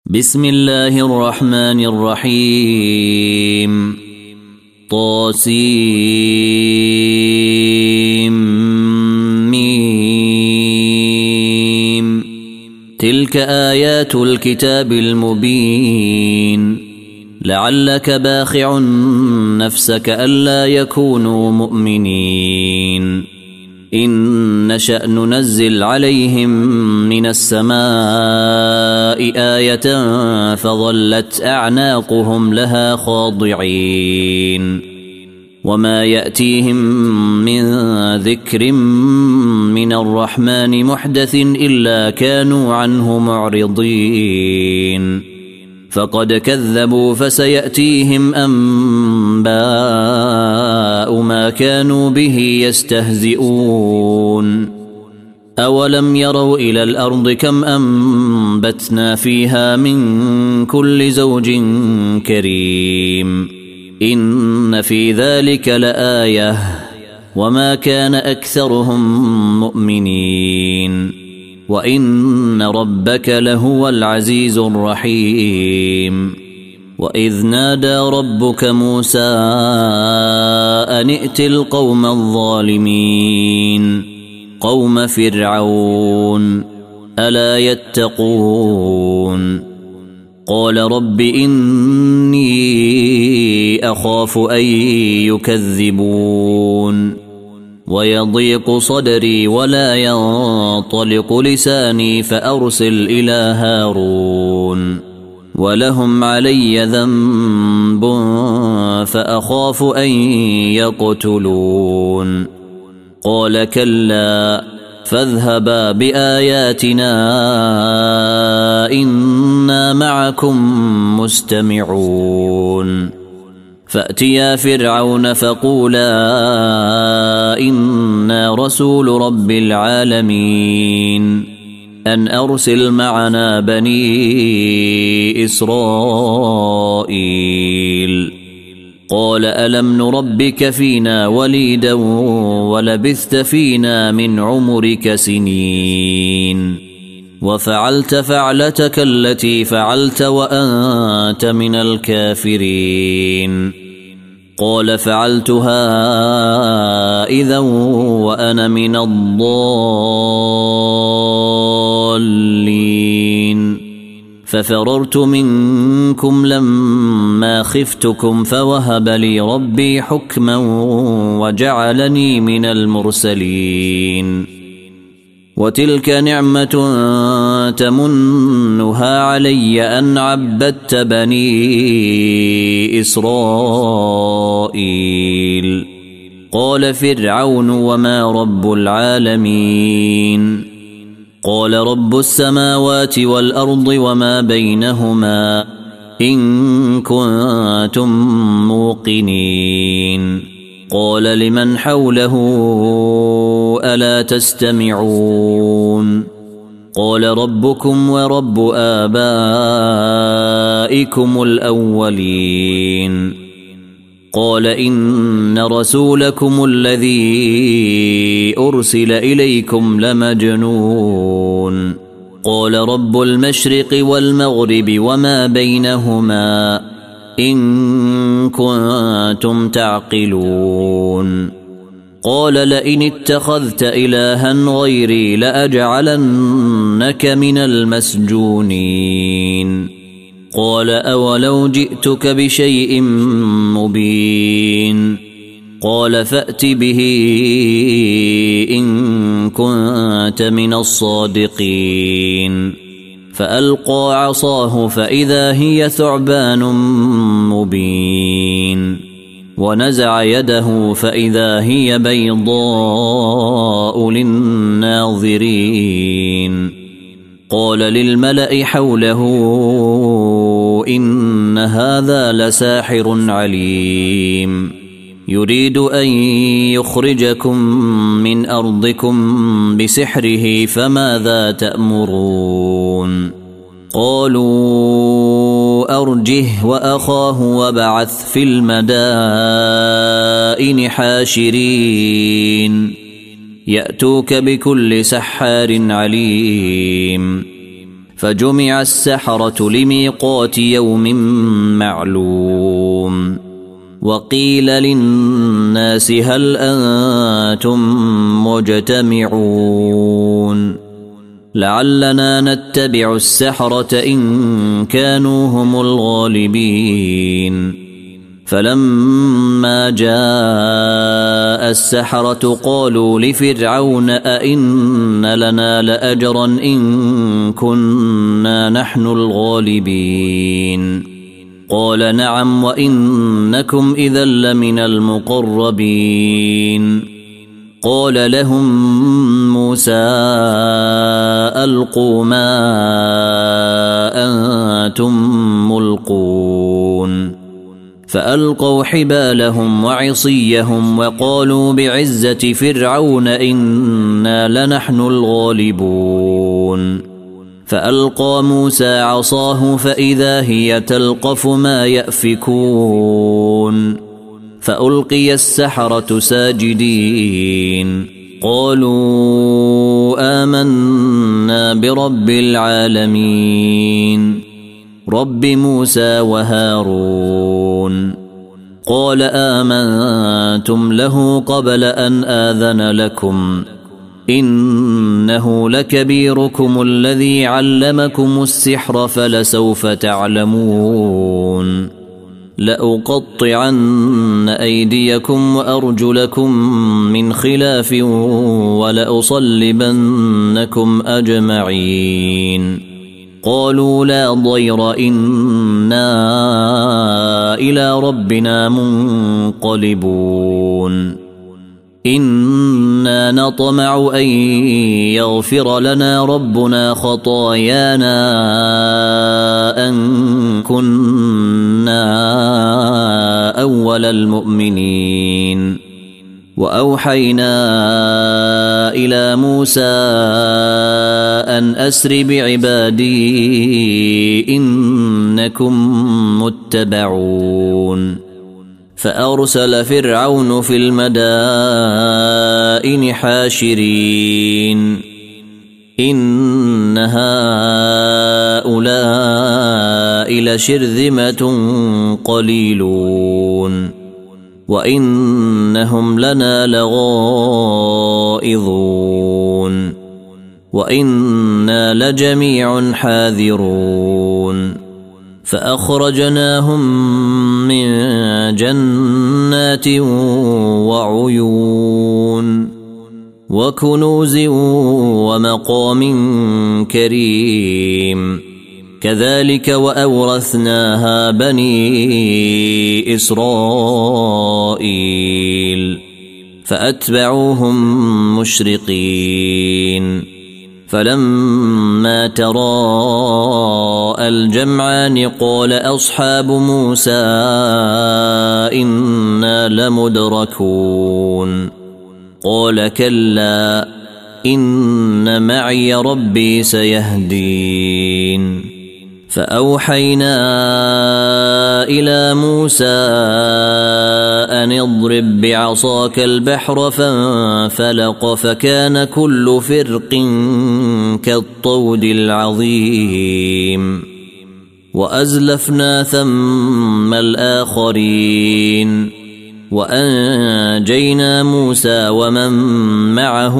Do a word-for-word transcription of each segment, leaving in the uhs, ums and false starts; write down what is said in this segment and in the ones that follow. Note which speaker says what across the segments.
Speaker 1: بسم الله الرحمن الرحيم. طاسيم ميم. تلك آيات الكتاب المبين. لعلك باخع نفسك ألا يكونوا مؤمنين. إن نشأ ننزل عليهم من السماء آية فظلت أعناقهم لها خاضعين. وما يأتيهم من ذكر من الرحمن محدث إلا كانوا عنه معرضين. فقد كذبوا فسيأتيهم أنباء ما كانوا به يستهزئون. أولم يروا إلى الأرض كم أنبتنا فيها من كل زوج كريم. إن في ذلك لآية وما كان أكثرهم مؤمنين. وإن ربك لهو العزيز الرحيم. وإذ نادى ربك موسى أن ائت القوم الظالمين قوم فرعون ألا يتقون. قال رب إني أخاف أن يكذبون ويضيق صدري ولا ينطلق لساني فأرسل إلى هارون ولهم علي ذنب فأخاف أن يقتلون. قال كلا فاذهبا بآياتنا إنا معكم مستمعون. فأتيا فرعون فقولا إنا رسول رب العالمين أن أرسل معنا بني إسرائيل. قال ألم نربك فينا وليدا ولبثت فينا من عمرك سنين وفعلت فعلتك التي فعلت وأنت من الكافرين. قال فعلتها إذا وأنا من الضالين. ففررت منكم لما خفتكم فوهب لي ربي حكما وجعلني من المرسلين. وتلك نعمة تمنها علي أن عبدت بني إسرائيل. قال فرعون وما رب العالمين. قال رب السماوات والأرض وما بينهما إن كنتم موقنين. قال لمن حوله ألا تستمعون. قال ربكم ورب آبائكم الأولين. قال إن رسولكم الذي أرسل إليكم لمجنون. قال رب المشرق والمغرب وما بينهما إن كنتم تعقلون. قال لئن اتخذت إلها غيري لأجعلنك من المسجونين. قال أولو جئتك بشيء مبين. قال فأت به إن كنت من الصادقين. فألقى عصاه فإذا هي ثعبان مبين. ونزع يده فإذا هي بيضاء للناظرين. قال للملأ حوله إن هذا لساحر عليم يريد أن يخرجكم من أرضكم بسحره فماذا تأمرون. قالوا أرجه وأخاه وابعث في المدائن حاشرين يأتوك بكل سحار عليم. فجمع السحرة لميقات يوم معلوم وقيل للناس هل أنتم مجتمعون لعلنا نتبع السحرة إن كانوا هم الغالبين فلما جاء السحرة قالوا لفرعون أئن لنا لأجرا إن كنا نحن الغالبين قال نعم وإنكم إذا لمن المقربين قال لهم موسى ألقوا ما أنتم ملقون فألقوا حبالهم وعصيهم وقالوا بعزة فرعون إنا لنحن الغالبون فألقى موسى عصاه فإذا هي تلقف ما يأفكون فألقي السحرة ساجدين قالوا آمنا برب العالمين رب موسى وهارون قال آمنتم له قبل أن آذن لكم إنه لكبيركم الذي علمكم السحر فلسوف تعلمون لأقطعن أيديكم وأرجلكم من خلاف ولأصلبنكم أجمعين قالوا لا ضير إنا إلى ربنا منقلبون إنا نطمع أن يغفر لنا ربنا خطايانا أن كنا أول المؤمنين وأوحينا إلى موسى أن أسر بعبادي إنكم متبعون فأرسل فرعون في المدائن حاشرين إن هؤلاء لشرذمة قليلون وإنهم لنا لغائظون وإنا لجميع حاذرون فأخرجناهم من جنات وعيون وكنوز ومقام كريم كذلك وأورثناها بني إسرائيل فأتبعوهم مشرقين فلما تراءى الجمعان قال أصحاب موسى إنا لمدركون قال كلا إن معي ربي سيهدين فأوحينا إلى موسى أن اضرب بعصاك البحر فانفلق فكان كل فرق كالطود العظيم وأزلفنا ثم الآخرين وأنجينا موسى ومن معه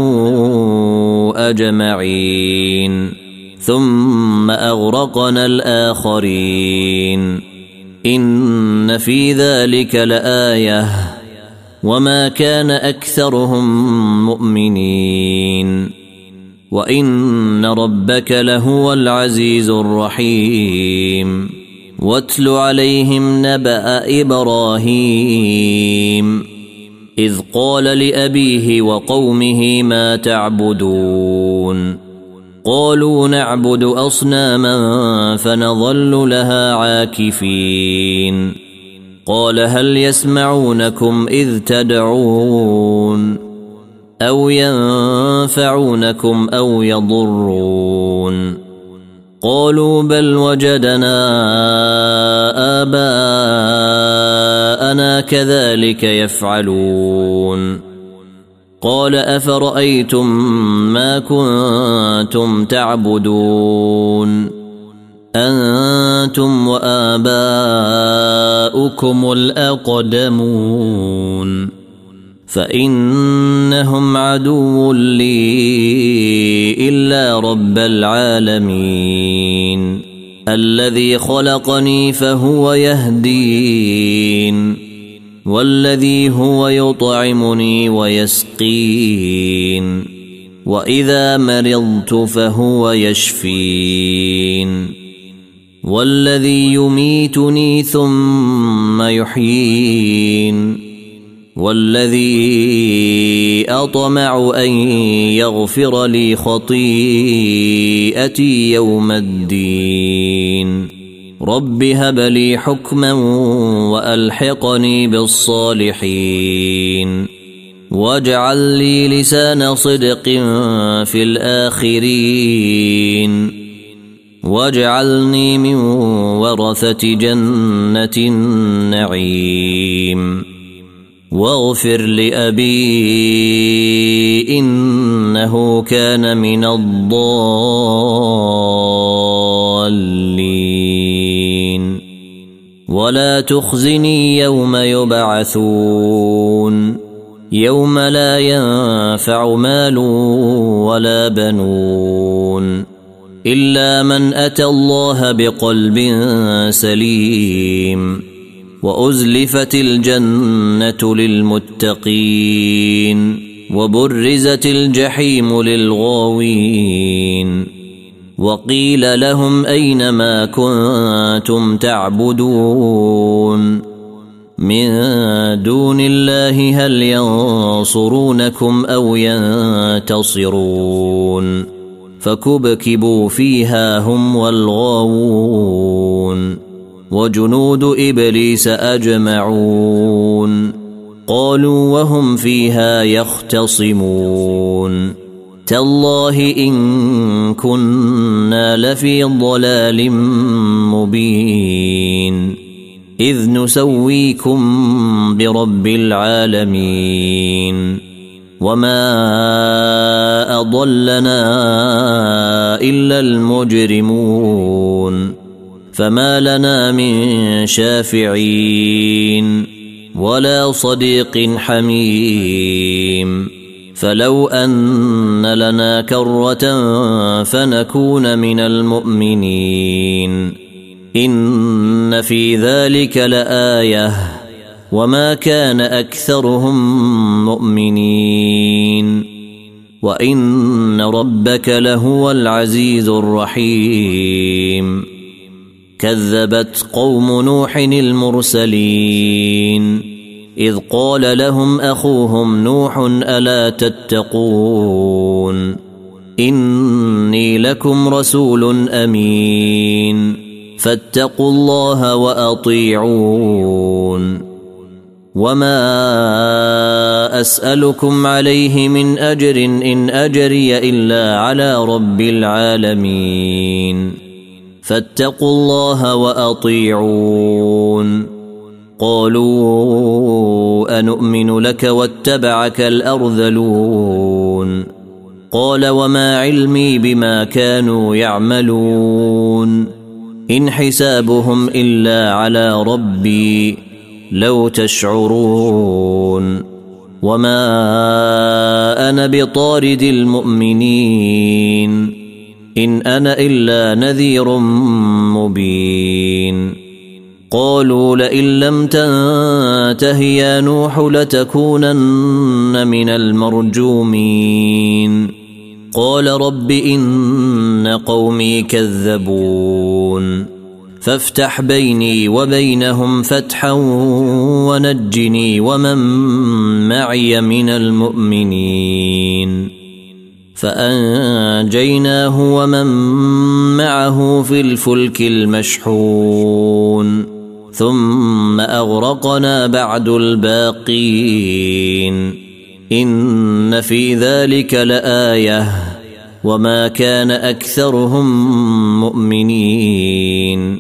Speaker 1: أجمعين ثم أغرقنا الآخرين إن في ذلك لآية وما كان أكثرهم مؤمنين وإن ربك لهو العزيز الرحيم واتل عليهم نبأ إبراهيم إذ قال لأبيه وقومه ما تعبدون قالوا نعبد أصناما فنظل لها عاكفين قال هل يسمعونكم إذ تدعون أو ينفعونكم أو يضرون قالوا بل وجدنا آباءنا كذلك يفعلون قال أفرأيتم ما كنتم تعبدون أنتم وآباؤكم الأقدمون فإنهم عدو لي إلا رب العالمين الذي خلقني فهو يهدين والذي هو يطعمني ويسقين وإذا مرضت فهو يشفين والذي يميتني ثم يحيين والذي أطمع أن يغفر لي خطيئتي يوم الدين رب هب لي حكما وألحقني بالصالحين واجعل لي لسان صدق في الآخرين واجعلني من ورثة جنة النعيم واغفر لأبي إنه كان من الضالين ولا تخزني يوم يبعثون يوم لا ينفع مال ولا بنون إلا من أتى الله بقلب سليم وأزلفت الجنة للمتقين وبرزت الجحيم للغاوين وقيل لهم أين ما كنتم تعبدون من دون الله هل ينصرونكم أو ينتصرون فكبكبوا فيها هم والغاوون وجنود إبليس أجمعون قالوا وهم فيها يختصمون تالله إن كنا لفي ضلال مبين إذ نسويكم برب العالمين وما أضلنا إلا المجرمون فما لنا من شافعين ولا صديق حميم فلو أن لنا كرة فنكون من المؤمنين إن في ذلك لآية وما كان أكثرهم مؤمنين وإن ربك لهو العزيز الرحيم كذبت قوم نوح المرسلين إذ قال لهم أخوهم نوح ألا تتقون إني لكم رسول أمين فاتقوا الله وأطيعون وما أسألكم عليه من أجر إن أجري إلا على رب العالمين فاتقوا الله وأطيعون قالوا أنؤمن لك واتبعك الأرذلون قال وما علمي بما كانوا يعملون إن حسابهم إلا على ربي لو تشعرون وما أنا بطارد المؤمنين إن أنا إلا نذير مبين قالوا لئن لم تنته يا نوح لتكونن من المرجومين قال رب إن قومي كذبون فافتح بيني وبينهم فتحا ونجني ومن معي من المؤمنين فأنجيناه ومن معه في الفلك المشحون ثم أغرقنا بعد الباقين إن في ذلك لآية وما كان أكثرهم مؤمنين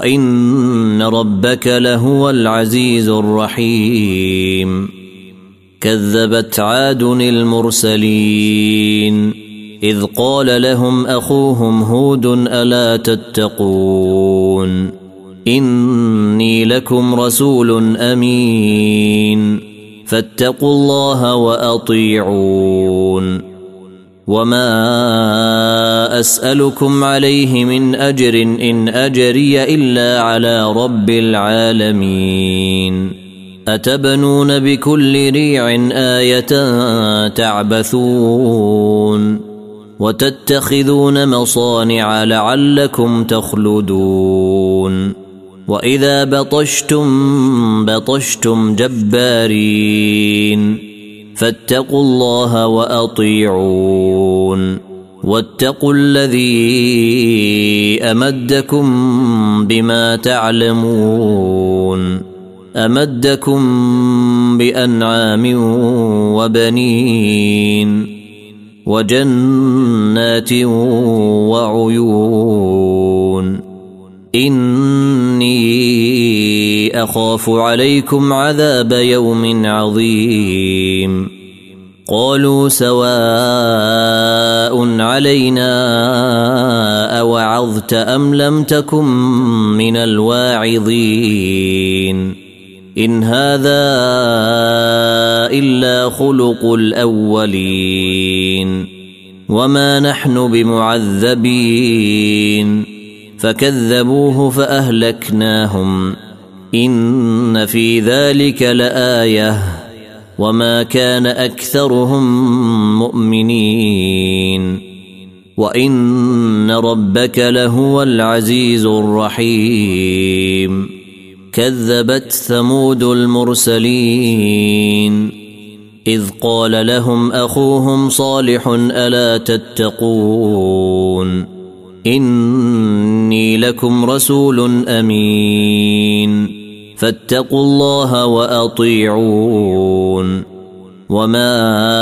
Speaker 1: وإن ربك لهو العزيز الرحيم كذبت عاد المرسلين إذ قال لهم أخوهم هود ألا تتقون إني لكم رسول أمين فاتقوا الله وأطيعون وما أسألكم عليه من أجر إن أجري إلا على رب العالمين أتبنون بكل ريع آية تعبثون وتتخذون مصانع لعلكم تخلدون وإذا بطشتم بطشتم جبارين فاتقوا الله وأطيعون واتقوا الذي أمدكم بما تعلمون أمدكم بأنعام وبنين وجنات وعيون إني أخاف عليكم عذاب يوم عظيم قالوا سواء علينا أوعظت أم لم تكن من الواعظين إن هذا إلا خلق الأولين وما نحن بمعذبين فكذبوه فأهلكناهم إن في ذلك لآية وما كان أكثرهم مؤمنين وإن ربك لهو العزيز الرحيم كذبت ثمود المرسلين إذ قال لهم أخوهم صالح ألا تتقون إني لكم رسول أمين فاتقوا الله وأطيعون وما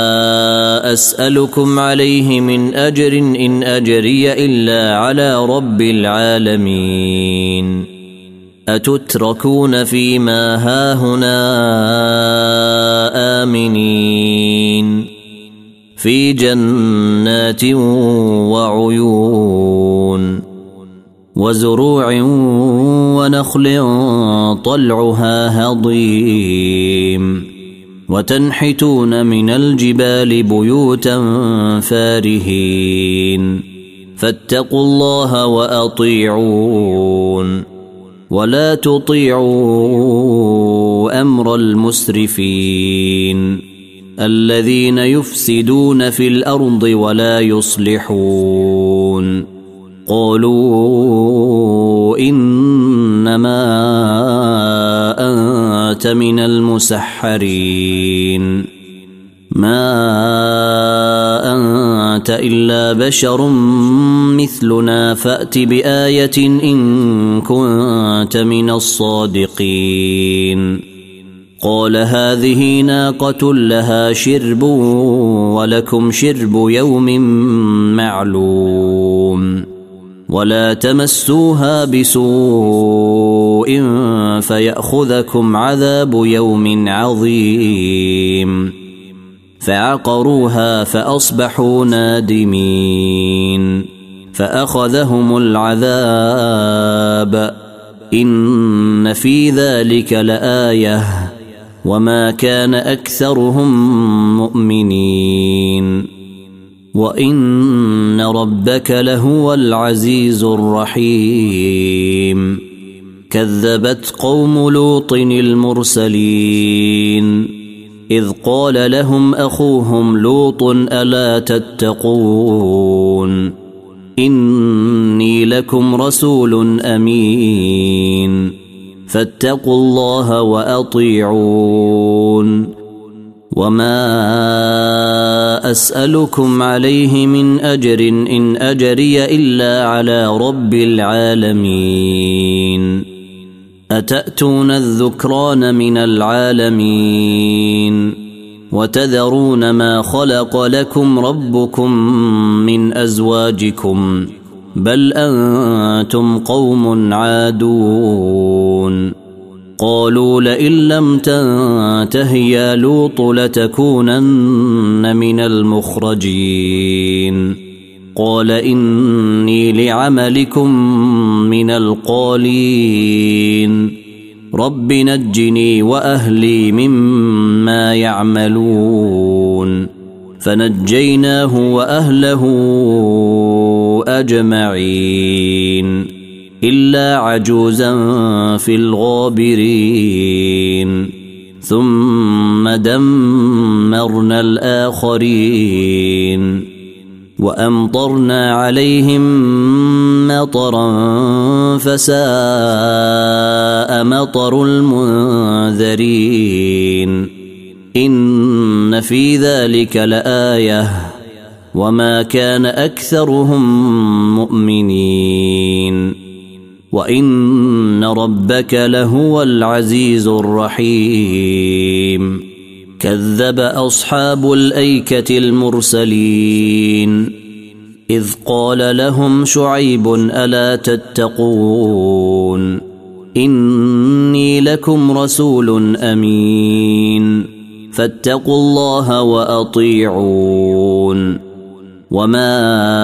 Speaker 1: أسألكم عليه من أجر إن أجري إلا على رب العالمين أتتركون فيما هاهنا آمنين في جنات وعيون وزروع ونخل طلعها هضيم وتنحتون من الجبال بيوتا فارهين فاتقوا الله وأطيعون ولا تطيعوا أمر المسرفين الذين يفسدون في الأرض ولا يصلحون قالوا إنما أنت من المسحرين ما أنت إلا بشر مثلنا فأت بآية إن كنت من الصادقين قال هذه ناقة لها شرب ولكم شرب يوم معلوم ولا تمسوها بسوء فيأخذكم عذاب يوم عظيم فعقروها فأصبحوا نادمين فأخذهم العذاب إن في ذلك لآية وما كان أكثرهم مؤمنين وإن ربك لهو العزيز الرحيم كذبت قوم لوط المرسلين إذ قال لهم أخوهم لوط ألا تتقون إني لكم رسول أمين فاتقوا الله وأطيعون وما أسألكم عليه من أجر إن أجري إلا على رب العالمين أتأتون الذكران من العالمين وتذرون ما خلق لكم ربكم من أزواجكم بل أنتم قوم عادون قالوا لئن لم تنته يا لوط لتكونن من المخرجين قال إني لعملكم من القالين رب نجني وأهلي مما يعملون فنجيناه وأهله أجمعين إلا عجوزا في الغابرين ثم دمرنا الآخرين وأمطرنا عليهم مطرا فساء مطر المنذرين إن في ذلك لآية وما كان أكثرهم مؤمنين وإن ربك لهو العزيز الرحيم كذب أصحاب الأيكة المرسلين إذ قال لهم شعيب ألا تتقون إني لكم رسول أمين فاتقوا الله وأطيعون وما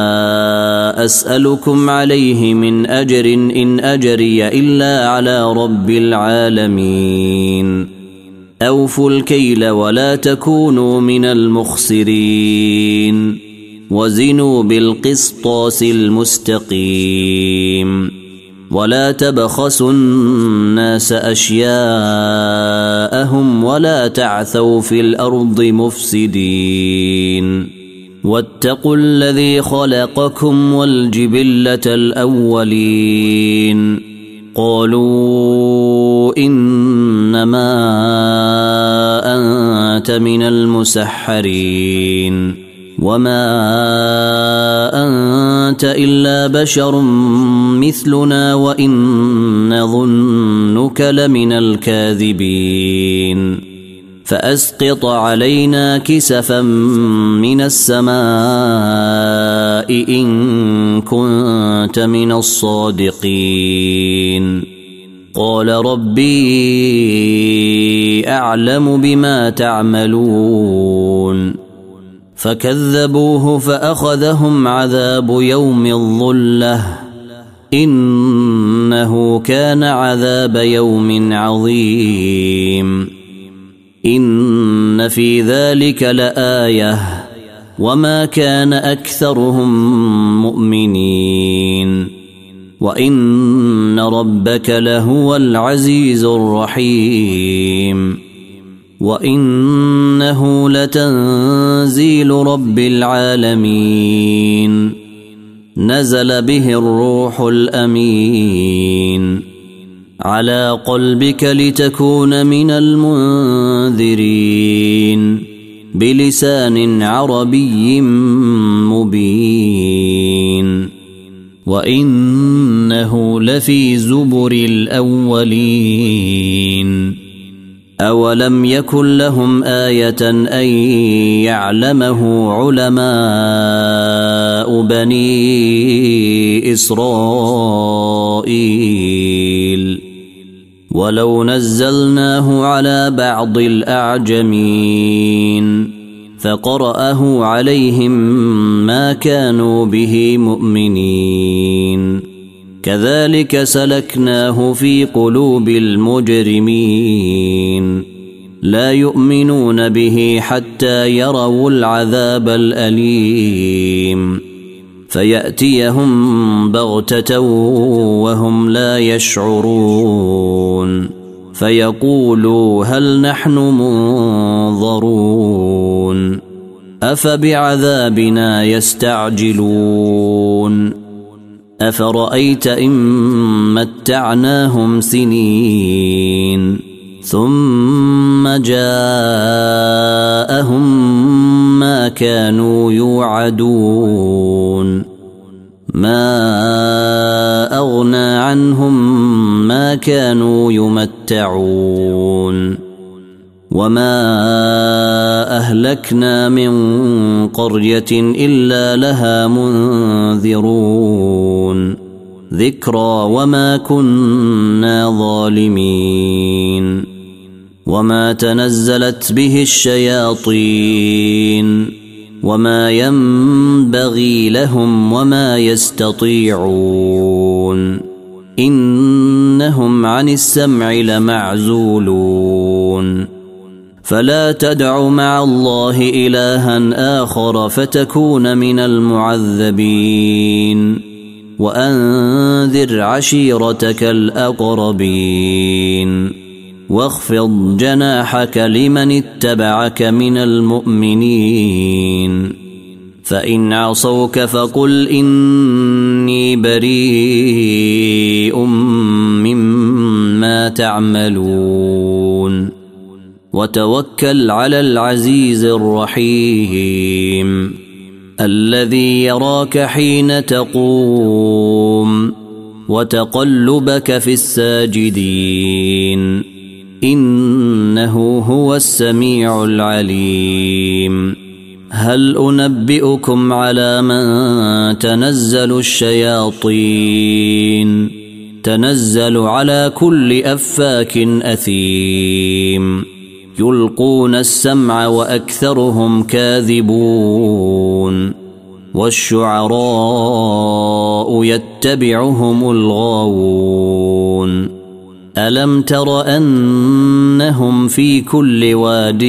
Speaker 1: أسألكم عليه من أجر إن أجري إلا على رب العالمين أوفوا الكيل ولا تكونوا من المخسرين وزنوا بالقسطاس المستقيم ولا تبخسوا الناس أشياءهم ولا تعثوا في الأرض مفسدين واتقوا الذي خلقكم والجبلة الأولين قالوا إنما أنت من المسحرين وما أنت إلا بشر مثلنا وإن نظنك لمن الكاذبين فأسقط علينا كسفا من السماء إن كنت من الصادقين قال ربي أعلم بما تعملون فكذبوه فأخذهم عذاب يوم الظلة إنه كان عذاب يوم عظيم إن في ذلك لآية وما كان أكثرهم مؤمنين وإن ربك لهو العزيز الرحيم وإنه لتنزيل رب العالمين نزل به الروح الأمين على قلبك لتكون من المنذرين بلسان عربي مبين وإنه لفي زبر الأولين أولم يكن لهم آية أن يعلمه علماء بني إسرائيل ولو نزلناه على بعض الأعجمين فقرأه عليهم ما كانوا به مؤمنين كذلك سلكناه في قلوب المجرمين لا يؤمنون به حتى يروا العذاب الأليم فيأتيهم بغتة وهم لا يشعرون فيقولوا هل نحن منظرون أفبعذابنا يستعجلون أفرأيت إن متعناهم سنين ثم جاءهم ما كانوا يوعدون ما أغنى عنهم ما كانوا يمتعون وما أهلكنا من قرية إلا لها منذرون ذكرى وما كنا ظالمين وما تنزلت به الشياطين وما ينبغي لهم وما يستطيعون إنهم عن السمع لمعزولون فلا تدع مع الله إلها آخر فتكون من المعذبين وأنذر عشيرتك الأقربين واخفض جناحك لمن اتبعك من المؤمنين فإن عصوك فقل إني بريء مما تعملون وتوكل على العزيز الرحيم الذي يراك حين تقوم وتقلبك في الساجدين إنه هو السميع العليم هل أنبئكم على من تنزل الشياطين تنزل على كل أفاك أثيم يلقون السمع وأكثرهم كاذبون والشعراء يتبعهم الغاوون ألم تر أنهم في كل واد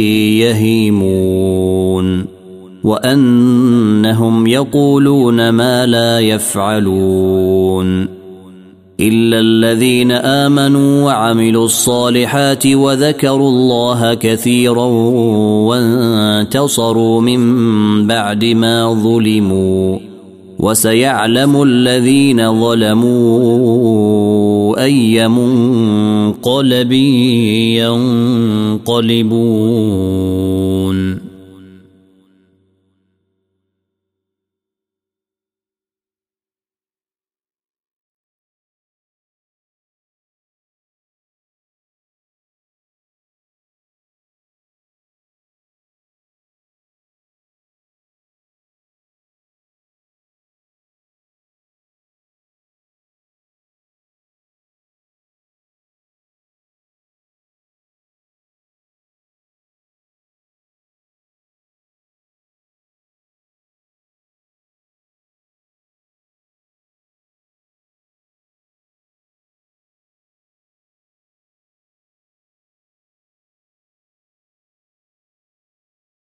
Speaker 1: يهيمون وأنهم يقولون ما لا يفعلون إلا الذين آمنوا وعملوا الصالحات وذكروا الله كثيرا وانتصروا من بعد ما ظلموا وسيعلم الذين ظلموا أي منقلب ينقلبون.